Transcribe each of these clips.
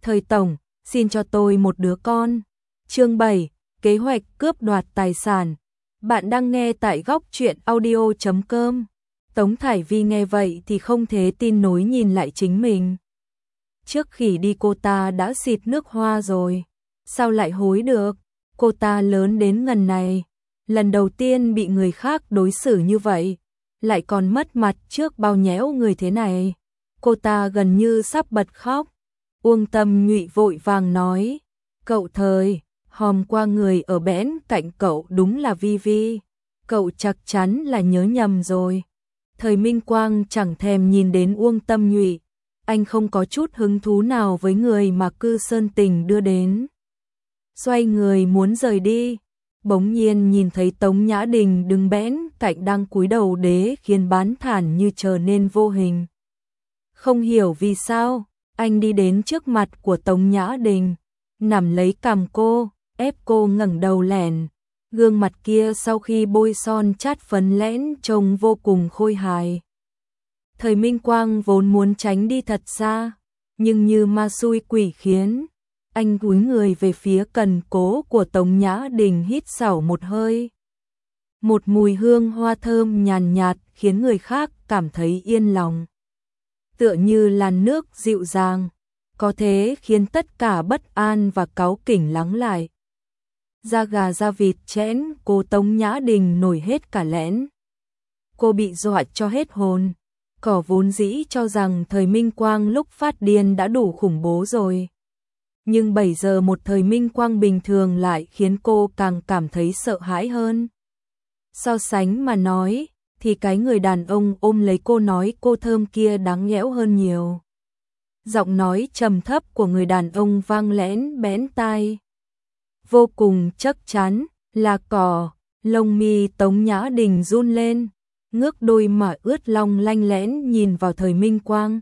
Thời tổng, xin cho tôi một đứa con. Chương 7, kế hoạch cướp đoạt tài sản. Bạn đang nghe tại góc truyện audio.com. Tống Thải Vi nghe vậy thì không thể tin nổi nhìn lại chính mình. Trước khi đi cô ta đã xịt nước hoa rồi. Sao lại hối được? Cô ta lớn đến ngần này. Lần đầu tiên bị người khác đối xử như vậy. Lại còn mất mặt trước bao nhẽo người thế này. Cô ta gần như sắp bật khóc. Uông Tâm Nhụy vội vàng nói. Cậu Thời, hôm qua người ở bẽn cạnh cậu đúng là Vi Vi. Cậu chắc chắn là nhớ nhầm rồi. Thời Minh Quang chẳng thèm nhìn đến Uông Tâm Nhụy. Anh không có chút hứng thú nào với người mà Cư Sơn Tình đưa đến. Xoay người muốn rời đi. Bỗng nhiên nhìn thấy Tống Nhã Đình đứng bẽn cạnh đang cúi đầu đế khiến bán thản như trở nên vô hình. Không hiểu vì sao, anh đi đến trước mặt của Tống Nhã Đình, nắm lấy cằm cô, ép cô ngẩng đầu lẻn. Gương mặt kia sau khi bôi son chát phấn lẽn trông vô cùng khôi hài. Thời Minh Quang vốn muốn tránh đi thật xa, nhưng như ma xui quỷ khiến. Anh cúi người về phía cần cố của Tống Nhã Đình hít sâu một hơi. Một mùi hương hoa thơm nhàn nhạt khiến người khác cảm thấy yên lòng. Tựa như làn nước dịu dàng, có thế khiến tất cả bất an và cáu kỉnh lắng lại. Da gà da vịt chẽn cô Tống Nhã Đình nổi hết cả lẽn. Cô bị dọa cho hết hồn. Cỏ vốn dĩ cho rằng Thời Minh Quang lúc phát điên đã đủ khủng bố rồi. Nhưng bây giờ một Thời Minh Quang bình thường lại khiến cô càng cảm thấy sợ hãi hơn. So sánh mà nói, thì cái người đàn ông ôm lấy cô nói cô thơm kia đáng nhẽo hơn nhiều. Giọng nói trầm thấp của người đàn ông vang lẽn bẽn tai. Vô cùng chắc chắn là cỏ, lông mi Tống Nhã Đình run lên, ngước đôi mà ướt long lanh lẽn nhìn vào Thời Minh Quang.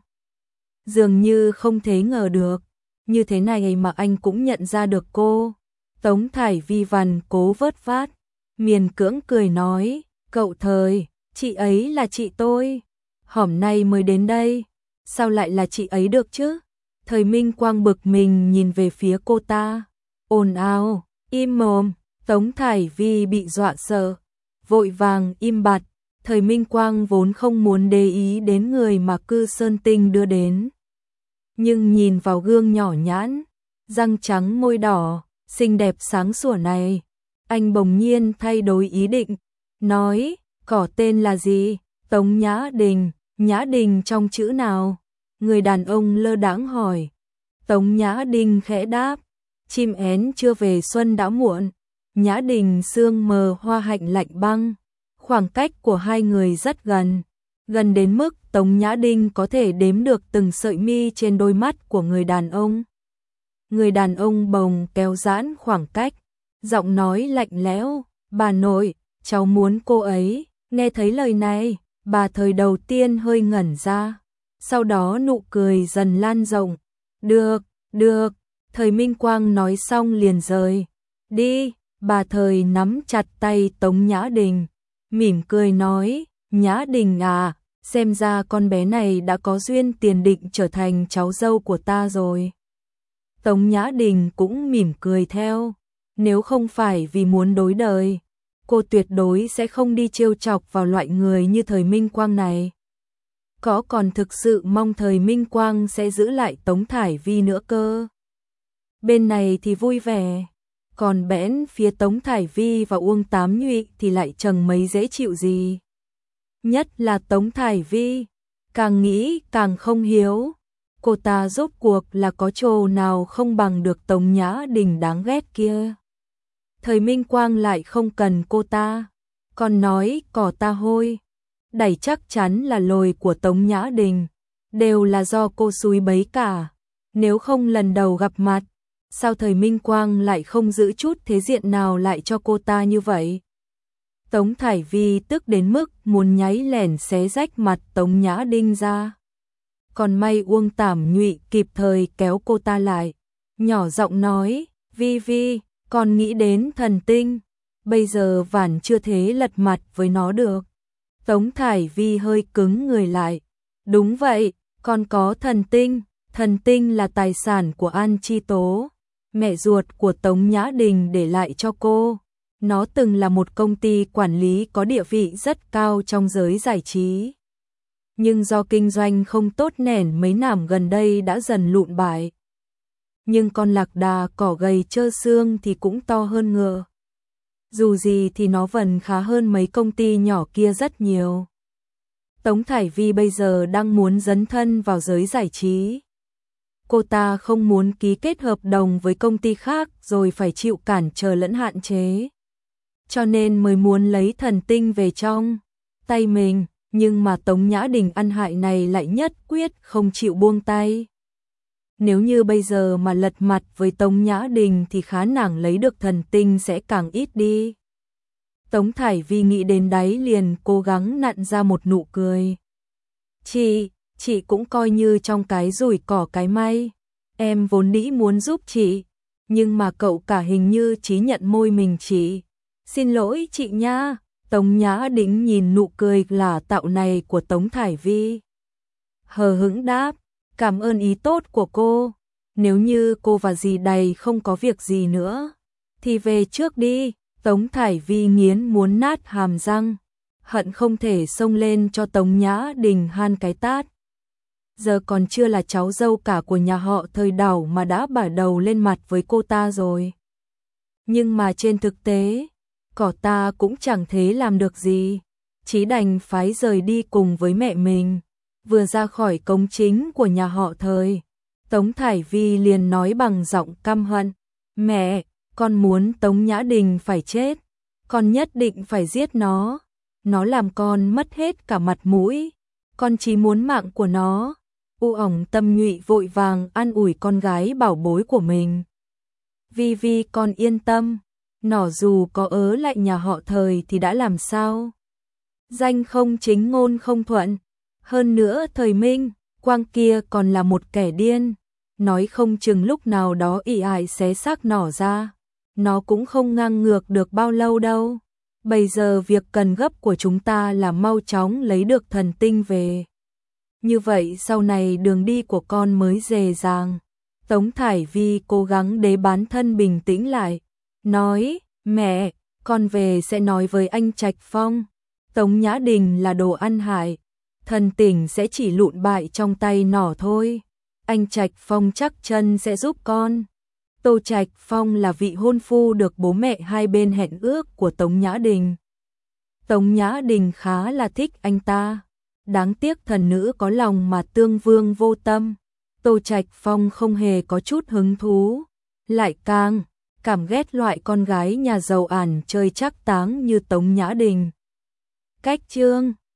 Dường như không thể ngờ được, như thế này mà anh cũng nhận ra được cô. Tống Thải Vi vằn cố vớt vát, miền cưỡng cười nói, cậu Thời, chị ấy là chị tôi, hôm nay mới đến đây, sao lại là chị ấy được chứ? Thời Minh Quang bực mình nhìn về phía cô ta, ồn ào, im mồm. Tống Thải Vi bị dọa sợ, vội vàng im bặt. Thời Minh Quang vốn không muốn để ý đến người mà Cư Sơn Tinh đưa đến. Nhưng nhìn vào gương nhỏ nhãn, răng trắng môi đỏ, xinh đẹp sáng sủa này, anh bỗng nhiên thay đổi ý định, nói, cỏ tên là gì? Tống Nhã Đình, Nhã Đình trong chữ nào? Người đàn ông lơ đãng hỏi. Tống Nhã Đình khẽ đáp, chim én chưa về xuân đã muộn, Nhã Đình sương mờ hoa hạnh lạnh băng. Khoảng cách của hai người rất gần, gần đến mức Tống Nhã Đình có thể đếm được từng sợi mi trên đôi mắt của người đàn ông. Người đàn ông bồng kéo giãn khoảng cách, giọng nói lạnh lẽo, bà nội, cháu muốn cô ấy. Nghe thấy lời này, bà Thời đầu tiên hơi ngẩn ra, sau đó nụ cười dần lan rộng. Được, được, Thời Minh Quang nói xong liền rời. Đi, bà Thời nắm chặt tay Tống Nhã Đình, mỉm cười nói, Nhã Đình à, xem ra con bé này đã có duyên tiền định trở thành cháu dâu của ta rồi. Tống Nhã Đình cũng mỉm cười theo, nếu không phải vì muốn đối đời, cô tuyệt đối sẽ không đi trêu chọc vào loại người như Thời Minh Quang này. Có còn thực sự mong Thời Minh Quang sẽ giữ lại Tống Thải Vi nữa cơ. Bên này thì vui vẻ, còn bẽn phía Tống Thải Vi và Uông Tám Nhụy thì lại chẳng mấy dễ chịu gì. Nhất là Tống Thải Vi, càng nghĩ càng không hiếu. Cô ta rốt cuộc là có chỗ nào không bằng được Tống Nhã Đình đáng ghét kia. Thời Minh Quang lại không cần cô ta, còn nói cỏ ta hôi. Đẩy chắc chắn là lồi của Tống Nhã Đình, đều là do cô xúi bấy cả. Nếu không lần đầu gặp mặt, sao Thời Minh Quang lại không giữ chút thế diện nào lại cho cô ta như vậy? Tống Thải Vi tức đến mức muốn nháy lẻn xé rách mặt Tống Nhã Đình ra. Còn may Uông Tảm Nhụy kịp thời kéo cô ta lại, nhỏ giọng nói, Vi Vi, con nghĩ đến thần tinh, bây giờ vản chưa thế lật mặt với nó được. Tống Thải Vi hơi cứng người lại, đúng vậy, con có thần tinh, Thần tinh là tài sản của An Chi Tố, mẹ ruột của Tống Nhã Đình để lại cho cô. Nó từng là một công ty quản lý có địa vị rất cao trong giới giải trí. Nhưng do kinh doanh không tốt nền mấy năm gần đây đã dần lụn bại. Nhưng con lạc đà cỏ gầy trơ xương thì cũng to hơn ngựa. Dù gì thì nó vẫn khá hơn mấy công ty nhỏ kia rất nhiều. Tống Thải Vi bây giờ đang muốn dấn thân vào giới giải trí. Cô ta không muốn ký kết hợp đồng với công ty khác rồi phải chịu cản trở lẫn hạn chế. Cho nên mới muốn lấy thần tinh về trong tay mình, nhưng mà Tống Nhã Đình ăn hại này lại nhất quyết không chịu buông tay. Nếu như bây giờ mà lật mặt với Tống Nhã Đình thì khả năng lấy được thần tinh sẽ càng ít đi. Tống Thải Vi nghĩ đến đấy liền cố gắng nặn ra một nụ cười. Chị cũng coi như trong cái rủi cỏ cái may. Em vốn dĩ muốn giúp chị, nhưng mà cậu cả hình như chỉ nhận môi mình chị. Xin lỗi chị nha. Tống Nhã Đình nhìn nụ cười là tạo này của Tống Thải Vi. Hờ hững đáp, cảm ơn ý tốt của cô. Nếu như cô và dì Đầy không có việc gì nữa, thì về trước đi. Tống Thải Vi nghiến muốn nát hàm răng, hận không thể xông lên cho Tống Nhã Đình han cái tát. Giờ còn chưa là cháu dâu cả của nhà họ Thời Đảo mà đã bả đầu lên mặt với cô ta rồi. Nhưng mà trên thực tế, cỏ ta cũng chẳng thế làm được gì, chỉ đành phái rời đi cùng với mẹ mình. Vừa ra khỏi cổng chính của nhà họ Thời, Tống Thải Vi liền nói bằng giọng căm hận, mẹ, con muốn Tống Nhã Đình phải chết, con nhất định phải giết nó làm con mất hết cả mặt mũi, con chỉ muốn mạng của nó. U ổng Tâm Nhụy vội vàng an ủi con gái bảo bối của mình. Vi con yên tâm, nó dù có ở lại nhà họ Thời thì đã làm sao? Danh không chính ngôn không thuận, hơn nữa Thời Minh, Quang kia còn là một kẻ điên, nói không chừng lúc nào đó ỷ ải xé xác nỏ ra, nó cũng không ngang ngược được bao lâu đâu. Bây giờ việc cần gấp của chúng ta là mau chóng lấy được thần tinh về. Như vậy sau này đường đi của con mới dễ dàng. Tống Thải Vi cố gắng để bản thân bình tĩnh lại, nói, mẹ, con về sẽ nói với anh Trạch Phong. Tống Nhã Đình là đồ ăn hại, thần tỉnh sẽ chỉ lụn bại trong tay nỏ thôi. Anh Trạch Phong chắc chân sẽ giúp con. Tô Trạch Phong là vị hôn phu được bố mẹ hai bên hẹn ước của Tống Nhã Đình. Tống Nhã Đình khá là thích anh ta. Đáng tiếc thần nữ có lòng mà tương vương vô tâm. Tô Trạch Phong không hề có chút hứng thú. Lại càng cảm ghét loại con gái nhà giàu ản chơi chắc táng như Tống Nhã Đình. Cách chương